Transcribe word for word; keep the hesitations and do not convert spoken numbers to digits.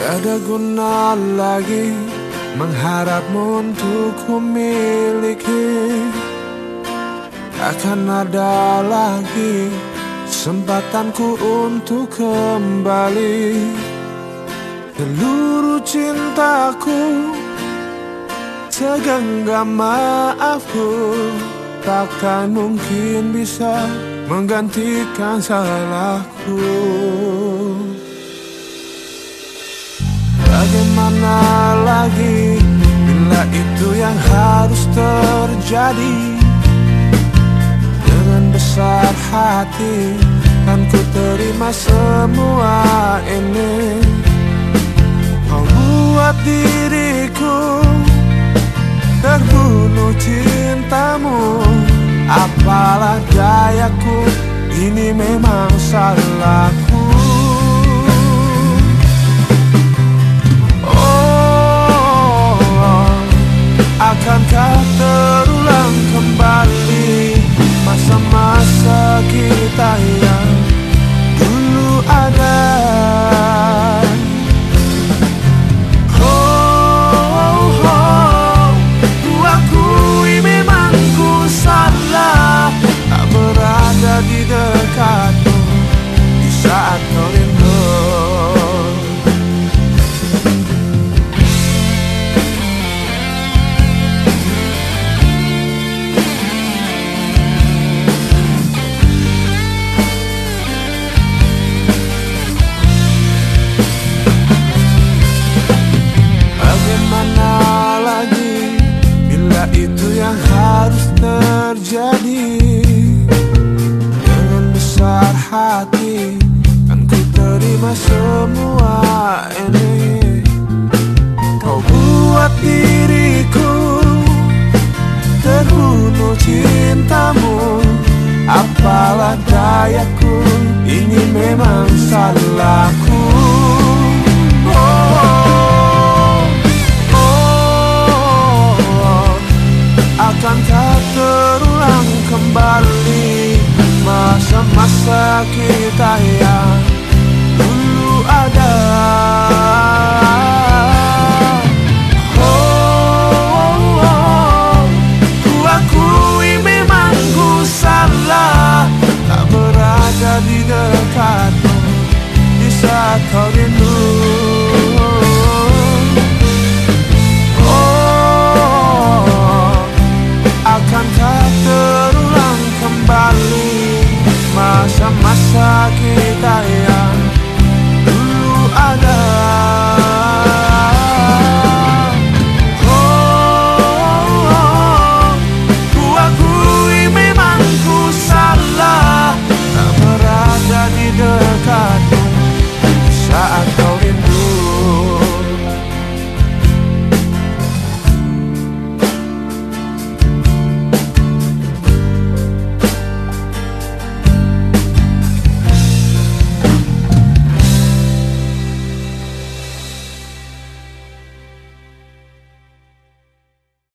Tiada guna lagi mengharapmu untuk ku miliki. Akan ada lagi kesempatanku untuk kembali. Seluruh cintaku, segenggam maafku, takkan mungkin bisa menggantikan salahku. Bagaimana lagi bila itu yang harus terjadi? Dengan besar hati kan ku terima semua ini. Kau buat diriku terbunuh cintamu. Apalah dayaku, ini memang salahku. Akankah terulang kembali masa-masa kita yang dulu ada? Oh, oh, ku akui memang ku salah, tak berada di dekatmu di saat kau rindu. Itu yang harus terjadi. Dengan besar hati kan ku terima semua ini. Kau buat diriku terbunuh cintamu. Apalah dayaku, ini memang salahku. Akankah terulang kembali masa-masa kita